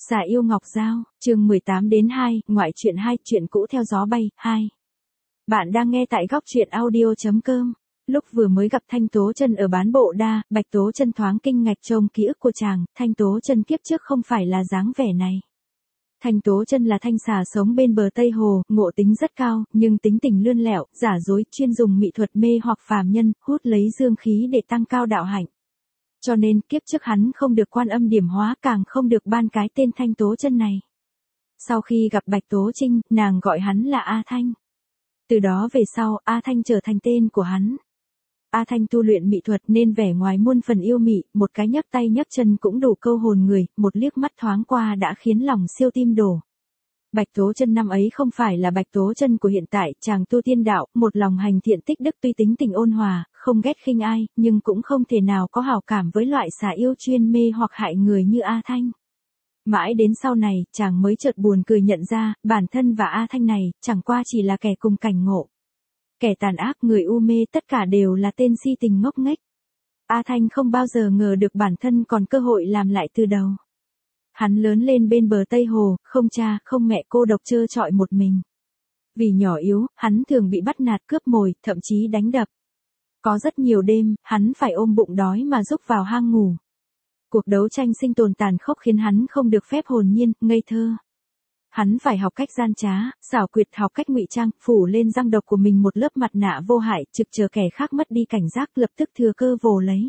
Xà yêu Ngọc Dao, chương 18-2, ngoại truyện 2, chuyện cũ theo gió bay, 2. Bạn đang nghe tại góc truyện audio.com. Lúc vừa mới gặp Thanh Tố Chân ở bán bộ đa, Bạch Tố Chân thoáng kinh ngạc trông ký ức của chàng, Thanh Tố Chân kiếp trước không phải là dáng vẻ này. Thanh Tố Chân là thanh xà sống bên bờ Tây Hồ, ngộ tính rất cao, nhưng tính tình lươn lẹo, giả dối, chuyên dùng mỹ thuật mê hoặc phàm nhân, hút lấy dương khí để tăng cao đạo hạnh. Cho nên kiếp trước hắn không được Quan Âm điểm hóa, càng không được ban cái tên Thanh Tố Chân này. Sau khi gặp Bạch Tố Trinh, nàng gọi hắn là A Thanh. Từ đó về sau, A Thanh trở thành tên của hắn. A Thanh tu luyện mỹ thuật nên vẻ ngoài muôn phần yêu mị, một cái nhấc tay nhấc chân cũng đủ câu hồn người, một liếc mắt thoáng qua đã khiến lòng siêu tim đổ. Bạch Tố Chân năm ấy không phải là Bạch Tố Chân của hiện tại, chàng tu tiên đạo, một lòng hành thiện tích đức, tuy tính tình ôn hòa, không ghét khinh ai, nhưng cũng không thể nào có hảo cảm với loại xà yêu chuyên mê hoặc hại người như A Thanh. Mãi đến sau này, chàng mới chợt buồn cười nhận ra, bản thân và A Thanh này, chẳng qua chỉ là kẻ cùng cảnh ngộ. Kẻ tàn ác, người u mê, tất cả đều là tên si tình ngốc nghếch. A Thanh không bao giờ ngờ được bản thân còn cơ hội làm lại từ đầu. Hắn lớn lên bên bờ Tây Hồ, không cha, không mẹ, cô độc trơ trọi một mình. Vì nhỏ yếu, hắn thường bị bắt nạt, cướp mồi, thậm chí đánh đập. Có rất nhiều đêm, hắn phải ôm bụng đói mà rúc vào hang ngủ. Cuộc đấu tranh sinh tồn tàn khốc khiến hắn không được phép hồn nhiên, ngây thơ. Hắn phải học cách gian trá, xảo quyệt, học cách ngụy trang, phủ lên răng độc của mình một lớp mặt nạ vô hại, trực chờ kẻ khác mất đi cảnh giác, lập tức thừa cơ vồ lấy.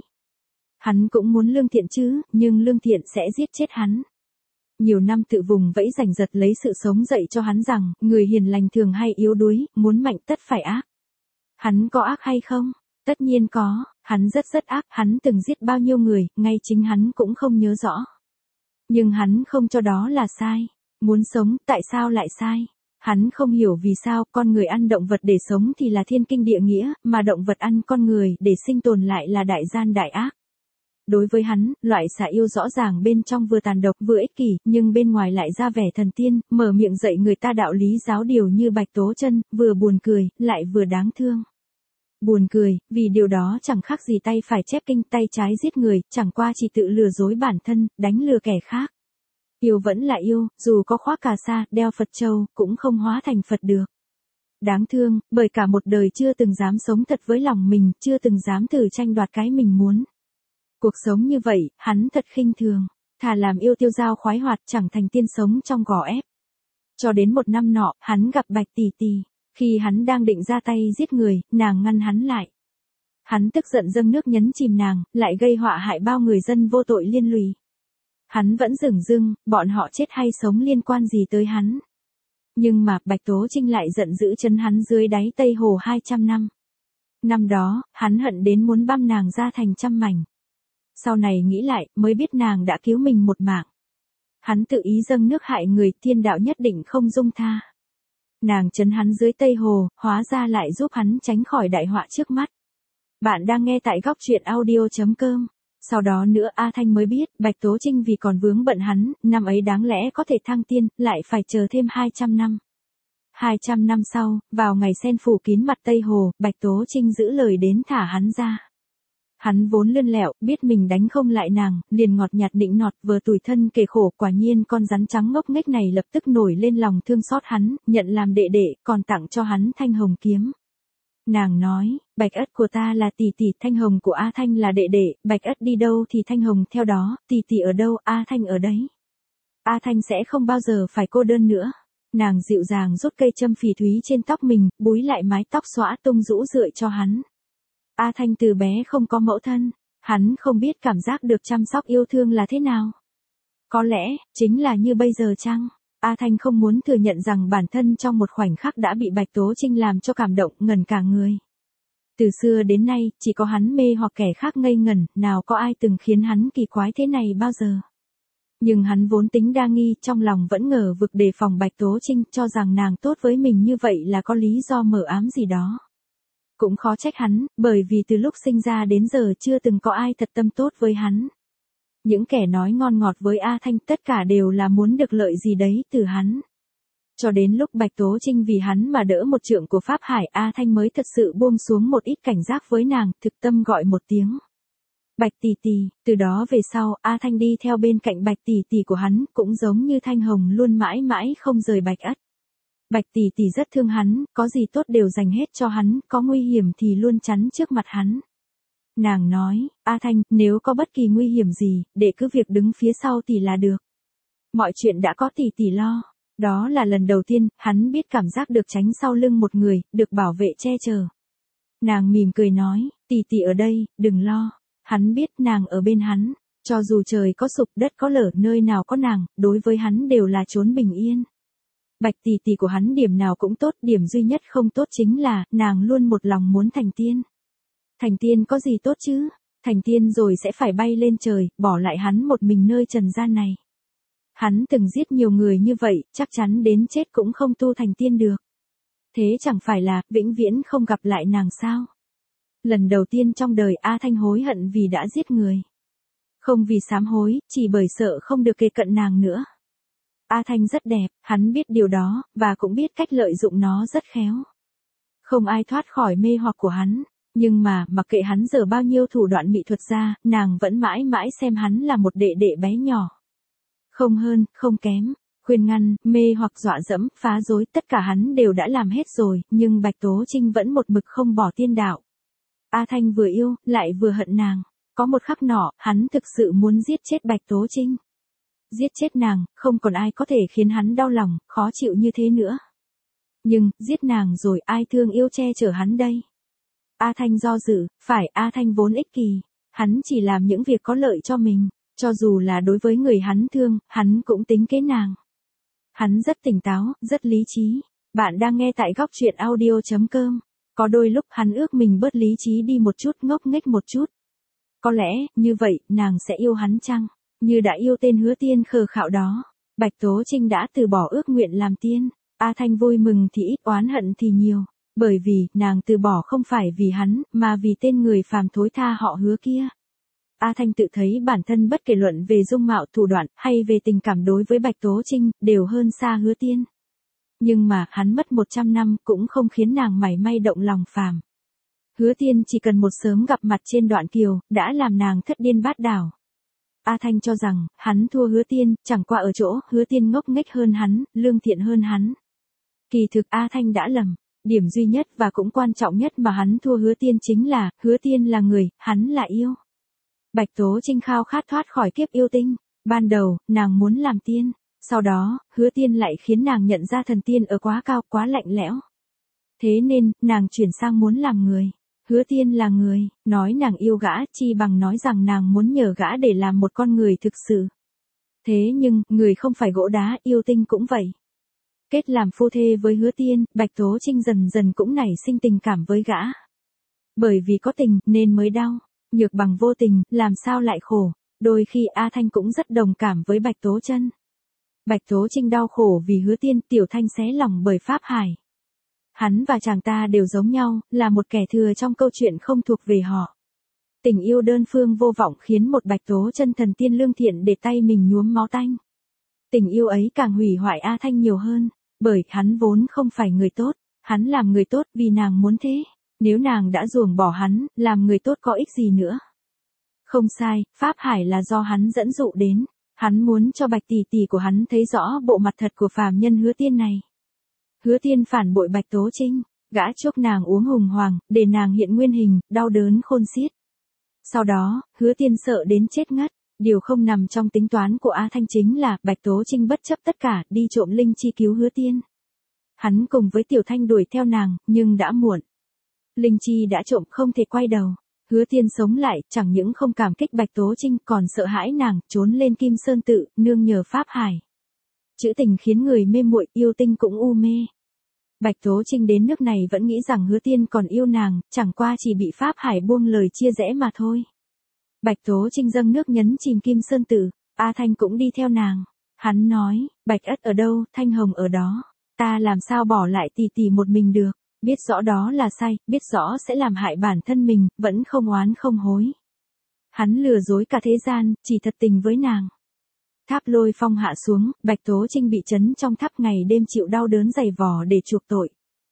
Hắn cũng muốn lương thiện chứ, nhưng lương thiện sẽ giết chết hắn. Nhiều năm tự vùng vẫy giành giật lấy sự sống dậy cho hắn rằng, người hiền lành thường hay yếu đuối, muốn mạnh tất phải ác. Hắn có ác hay không? Tất nhiên có, hắn rất ác, hắn từng giết bao nhiêu người, ngay chính hắn cũng không nhớ rõ. Nhưng hắn không cho đó là sai. Muốn sống, tại sao lại sai? Hắn không hiểu vì sao con người ăn động vật để sống thì là thiên kinh địa nghĩa, mà động vật ăn con người để sinh tồn lại là đại gian đại ác. Đối với hắn, loại xà yêu rõ ràng bên trong vừa tàn độc vừa ích kỷ, nhưng bên ngoài lại ra vẻ thần tiên, mở miệng dạy người ta đạo lý giáo điều như Bạch Tố Chân, vừa buồn cười, lại vừa đáng thương. Buồn cười, vì điều đó chẳng khác gì tay phải chép kinh, tay trái giết người, chẳng qua chỉ tự lừa dối bản thân, đánh lừa kẻ khác. Yêu vẫn là yêu, dù có khoác cà sa, đeo Phật châu, cũng không hóa thành Phật được. Đáng thương, bởi cả một đời chưa từng dám sống thật với lòng mình, chưa từng dám thử tranh đoạt cái mình muốn. Cuộc sống như vậy, hắn thật khinh thường, thà làm yêu tiêu dao khoái hoạt, chẳng thành tiên sống trong gò ép. Cho đến một năm nọ, hắn gặp Bạch Tỷ Tỷ, khi hắn đang định ra tay giết người, nàng ngăn hắn lại. Hắn tức giận dâng nước nhấn chìm nàng, lại gây họa hại bao người dân vô tội liên lụy. Hắn vẫn dửng dưng, bọn họ chết hay sống liên quan gì tới hắn. Nhưng mà, Bạch Tố Trinh lại giận dữ trấn hắn dưới đáy Tây Hồ 200 năm. Năm đó, hắn hận đến muốn băm nàng ra thành trăm mảnh. Sau này nghĩ lại, mới biết nàng đã cứu mình một mạng. Hắn tự ý dâng nước hại người, thiên đạo nhất định không dung tha. Nàng trấn hắn dưới Tây Hồ, hóa ra lại giúp hắn tránh khỏi đại họa trước mắt. Bạn đang nghe tại góc truyện audio.com. Sau đó nữa A Thanh mới biết, Bạch Tố Trinh vì còn vướng bận hắn, năm ấy đáng lẽ có thể thăng tiên, lại phải chờ thêm 200 năm. 200 năm sau, vào ngày sen phủ kín mặt Tây Hồ, Bạch Tố Trinh giữ lời đến thả hắn ra. Hắn vốn lươn lẹo, biết mình đánh không lại nàng, liền ngọt nhạt nịnh nọt, vừa tủi thân kể khổ, quả nhiên con rắn trắng ngốc nghếch này lập tức nổi lên lòng thương xót hắn, nhận làm đệ đệ, còn tặng cho hắn thanh hồng kiếm. Nàng nói, Bạch Ất của ta là tỷ tỷ, thanh hồng của A Thanh là đệ đệ, Bạch Ất đi đâu thì thanh hồng theo đó, tỷ tỷ ở đâu, A Thanh ở đấy. A Thanh sẽ không bao giờ phải cô đơn nữa. Nàng dịu dàng rút cây châm phỉ thúy trên tóc mình, búi lại mái tóc xõa tung rũ rượi cho hắn. A Thanh từ bé không có mẫu thân, hắn không biết cảm giác được chăm sóc yêu thương là thế nào. Có lẽ, chính là như bây giờ chăng? A Thanh không muốn thừa nhận rằng bản thân trong một khoảnh khắc đã bị Bạch Tố Trinh làm cho cảm động, ngẩn cả người. Từ xưa đến nay, chỉ có hắn mê hoặc kẻ khác ngây ngẩn, nào có ai từng khiến hắn kỳ quái thế này bao giờ. Nhưng hắn vốn tính đa nghi, trong lòng vẫn ngờ vực đề phòng Bạch Tố Trinh, cho rằng nàng tốt với mình như vậy là có lý do mờ ám gì đó. Cũng khó trách hắn, bởi vì từ lúc sinh ra đến giờ chưa từng có ai thật tâm tốt với hắn. Những kẻ nói ngon ngọt với A Thanh tất cả đều là muốn được lợi gì đấy từ hắn. Cho đến lúc Bạch Tố Trinh vì hắn mà đỡ một trượng của Pháp Hải, A Thanh mới thật sự buông xuống một ít cảnh giác với nàng, thực tâm gọi một tiếng. Bạch tỷ tỷ, từ đó về sau, A Thanh đi theo bên cạnh Bạch tỷ tỷ của hắn, cũng giống như Thanh Hồng luôn mãi mãi không rời Bạch Ất. Bạch tỷ tỷ rất thương hắn, có gì tốt đều dành hết cho hắn, có nguy hiểm thì luôn chắn trước mặt hắn. Nàng nói, A Thanh, nếu có bất kỳ nguy hiểm gì, để cứ việc đứng phía sau tỷ là được. Mọi chuyện đã có tỷ tỷ lo. Đó là lần đầu tiên, hắn biết cảm giác được tránh sau lưng một người, được bảo vệ che chở. Nàng mỉm cười nói, tỷ tỷ ở đây, đừng lo. Hắn biết nàng ở bên hắn. Cho dù trời có sụp đất có lở nơi nào có nàng, đối với hắn đều là chốn bình yên. Bạch tỷ tỷ của hắn điểm nào cũng tốt, điểm duy nhất không tốt chính là, nàng luôn một lòng muốn thành tiên. Thành tiên có gì tốt chứ? Thành tiên rồi sẽ phải bay lên trời, bỏ lại hắn một mình nơi trần gian này. Hắn từng giết nhiều người như vậy, chắc chắn đến chết cũng không tu thành tiên được. Thế chẳng phải là, vĩnh viễn không gặp lại nàng sao? Lần đầu tiên trong đời A Thanh hối hận vì đã giết người. Không vì sám hối, chỉ bởi sợ không được kề cận nàng nữa. A Thanh rất đẹp, hắn biết điều đó, và cũng biết cách lợi dụng nó rất khéo. Không ai thoát khỏi mê hoặc của hắn. Nhưng mà, mặc kệ hắn dở bao nhiêu thủ đoạn mỹ thuật ra, nàng vẫn mãi mãi xem hắn là một đệ đệ bé nhỏ. Không hơn, không kém. Khuyên ngăn, mê hoặc dọa dẫm, phá rối, tất cả hắn đều đã làm hết rồi, nhưng Bạch Tố Trinh vẫn một mực không bỏ tiên đạo. A Thanh vừa yêu, lại vừa hận nàng. Có một khắc nọ, hắn thực sự muốn giết chết Bạch Tố Trinh. Giết chết nàng, không còn ai có thể khiến hắn đau lòng, khó chịu như thế nữa. Nhưng, giết nàng rồi ai thương yêu che chở hắn đây? A Thanh do dự, phải A Thanh vốn ích kỷ. Hắn chỉ làm những việc có lợi cho mình. Cho dù là đối với người hắn thương, hắn cũng tính kế nàng. Hắn rất tỉnh táo, rất lý trí. Bạn đang nghe tại góc truyện audio.com. Có đôi lúc hắn ước mình bớt lý trí đi một chút, ngốc nghếch một chút. Có lẽ, như vậy, nàng sẽ yêu hắn chăng? Như đã yêu tên hứa tiên khờ khạo đó. Bạch Tố Trinh đã từ bỏ ước nguyện làm tiên. A Thanh vui mừng thì ít, oán hận thì nhiều. Bởi vì, nàng từ bỏ không phải vì hắn, mà vì tên người phàm thối tha họ hứa kia. A Thanh tự thấy bản thân bất kể luận về dung mạo thủ đoạn, hay về tình cảm đối với Bạch Tố Trinh, đều hơn xa hứa tiên. Nhưng mà, hắn mất 100 năm, cũng không khiến nàng mảy may động lòng phàm. Hứa tiên chỉ cần một sớm gặp mặt trên đoạn kiều, đã làm nàng thất điên bát đảo. A Thanh cho rằng, hắn thua hứa tiên, chẳng qua ở chỗ, hứa tiên ngốc nghếch hơn hắn, lương thiện hơn hắn. Kỳ thực A Thanh đã lầm. Điểm duy nhất và cũng quan trọng nhất mà hắn thua hứa tiên chính là, hứa tiên là người, hắn là yêu. Bạch Tố Trinh khao khát thoát khỏi kiếp yêu tinh. Ban đầu, nàng muốn làm tiên. Sau đó, hứa tiên lại khiến nàng nhận ra thần tiên ở quá cao, quá lạnh lẽo. Thế nên, nàng chuyển sang muốn làm người. Hứa tiên là người, nói nàng yêu gã, chi bằng nói rằng nàng muốn nhờ gã để làm một con người thực sự. Thế nhưng, người không phải gỗ đá, yêu tinh cũng vậy. Kết làm phu thê với hứa tiên, Bạch Tố Trinh dần dần cũng nảy sinh tình cảm với gã. Bởi vì có tình, nên mới đau. Nhược bằng vô tình, làm sao lại khổ. Đôi khi A Thanh cũng rất đồng cảm với Bạch Tố Chân. Bạch Tố Trinh đau khổ vì hứa tiên, Tiểu Thanh xé lòng bởi Pháp Hải. Hắn và chàng ta đều giống nhau, là một kẻ thừa trong câu chuyện không thuộc về họ. Tình yêu đơn phương vô vọng khiến một Bạch Tố Chân thần tiên lương thiện để tay mình nhuốm máu tanh. Tình yêu ấy càng hủy hoại A Thanh nhiều hơn. Bởi hắn vốn không phải người tốt, hắn làm người tốt vì nàng muốn thế. Nếu nàng đã ruồng bỏ hắn, làm người tốt có ích gì nữa? Không sai, Pháp Hải là do hắn dẫn dụ đến. Hắn muốn cho Bạch tỷ tỷ của hắn thấy rõ bộ mặt thật của phàm nhân hứa tiên này. Hứa tiên phản bội Bạch Tố Trinh, gã chuốc nàng uống hùng hoàng, để nàng hiện nguyên hình, đau đớn khôn xiết. Sau đó, hứa tiên sợ đến chết ngất. Điều không nằm trong tính toán của A Thanh chính là, Bạch Tố Trinh bất chấp tất cả, đi trộm linh chi cứu hứa tiên. Hắn cùng với Tiểu Thanh đuổi theo nàng, nhưng đã muộn. Linh chi đã trộm không thể quay đầu. Hứa tiên sống lại, chẳng những không cảm kích Bạch Tố Trinh, còn sợ hãi nàng, trốn lên Kim Sơn Tự, nương nhờ Pháp Hải. Chữ tình khiến người mê muội, yêu tinh cũng u mê. Bạch Tố Trinh đến nước này vẫn nghĩ rằng hứa tiên còn yêu nàng, chẳng qua chỉ bị Pháp Hải buông lời chia rẽ mà thôi. Bạch Tố Trinh dâng nước nhấn chìm Kim Sơn Tử, A Thanh cũng đi theo nàng. Hắn nói, Bạch Ất ở đâu, Thanh Hồng ở đó. Ta làm sao bỏ lại tỷ tỷ một mình được, biết rõ đó là sai, biết rõ sẽ làm hại bản thân mình, vẫn không oán không hối. Hắn lừa dối cả thế gian, chỉ thật tình với nàng. Tháp Lôi Phong hạ xuống, Bạch Tố Trinh bị trấn trong tháp ngày đêm chịu đau đớn dày vò để chuộc tội.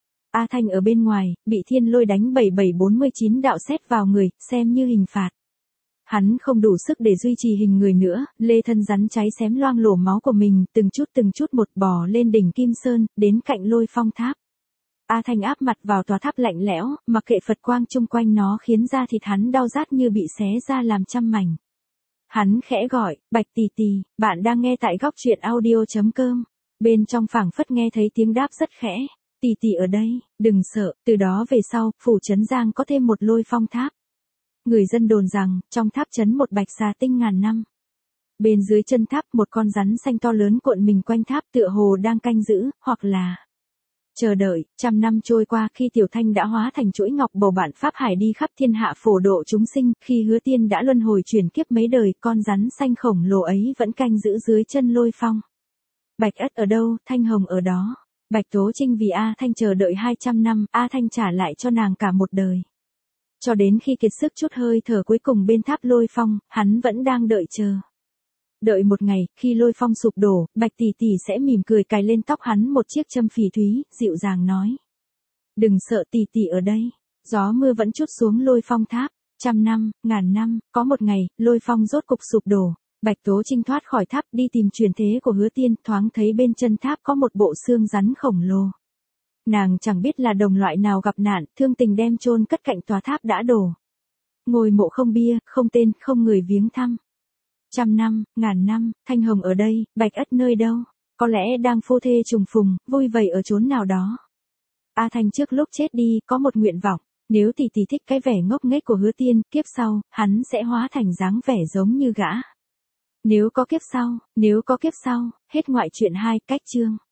A Thanh ở bên ngoài, bị Thiên Lôi đánh 7749 đạo sét vào người, xem như hình phạt. Hắn không đủ sức để duy trì hình người nữa, lê thân rắn cháy xém loang lổ máu của mình, từng chút một bò lên đỉnh Kim Sơn, đến cạnh Lôi Phong tháp. A Thanh áp mặt vào tòa tháp lạnh lẽo, mặc kệ Phật quang chung quanh nó khiến da thịt hắn đau rát như bị xé ra làm trăm mảnh. Hắn khẽ gọi, Bạch tỷ tỷ, bạn đang nghe tại góc truyện audio.com. Bên trong phảng phất nghe thấy tiếng đáp rất khẽ. Tỷ tỷ ở đây, đừng sợ, từ đó về sau, phủ trấn Giang có thêm một Lôi Phong tháp. Người dân đồn rằng, trong tháp trấn một bạch xà tinh ngàn năm. Bên dưới chân tháp một con rắn xanh to lớn cuộn mình quanh tháp tựa hồ đang canh giữ, hoặc là chờ đợi. Trăm năm trôi qua khi Tiểu Thanh đã hóa thành chuỗi ngọc bầu bạn Pháp Hải đi khắp thiên hạ phổ độ chúng sinh, khi Hứa Tiên đã luân hồi chuyển kiếp mấy đời, con rắn xanh khổng lồ ấy vẫn canh giữ dưới chân Lôi Phong. Bạch Ất ở đâu, Thanh Hồng ở đó. Bạch Tố Trinh vì A Thanh chờ đợi 200 năm, A Thanh trả lại cho nàng cả một đời. Cho đến khi kiệt sức chút hơi thở cuối cùng bên tháp Lôi Phong, hắn vẫn đang đợi chờ. Đợi một ngày, khi Lôi Phong sụp đổ, Bạch tỷ tỷ sẽ mỉm cười cài lên tóc hắn một chiếc châm phỉ thúy, dịu dàng nói. Đừng sợ tỷ tỷ ở đây. Gió mưa vẫn trút xuống Lôi Phong tháp. Trăm năm, ngàn năm, có một ngày, Lôi Phong rốt cục sụp đổ. Bạch Tố Trinh thoát khỏi tháp đi tìm truyền thế của Hứa Tiên, thoáng thấy bên chân tháp có một bộ xương rắn khổng lồ. Nàng chẳng biết là đồng loại nào gặp nạn, thương tình đem chôn cất cạnh tòa tháp đã đổ. Ngôi mộ không bia, không tên, không người viếng thăm. Trăm năm, ngàn năm, Thanh Hồng ở đây, Bạch Ất nơi đâu? Có lẽ đang phu thê trùng phùng, vui vầy ở chốn nào đó. A Thanh trước lúc chết đi, có một nguyện vọng. Nếu tỷ tỷ thích cái vẻ ngốc nghếch của Hứa Tiên, kiếp sau, hắn sẽ hóa thành dáng vẻ giống như gã. Nếu có kiếp sau, hết ngoại truyện 2, cách chương.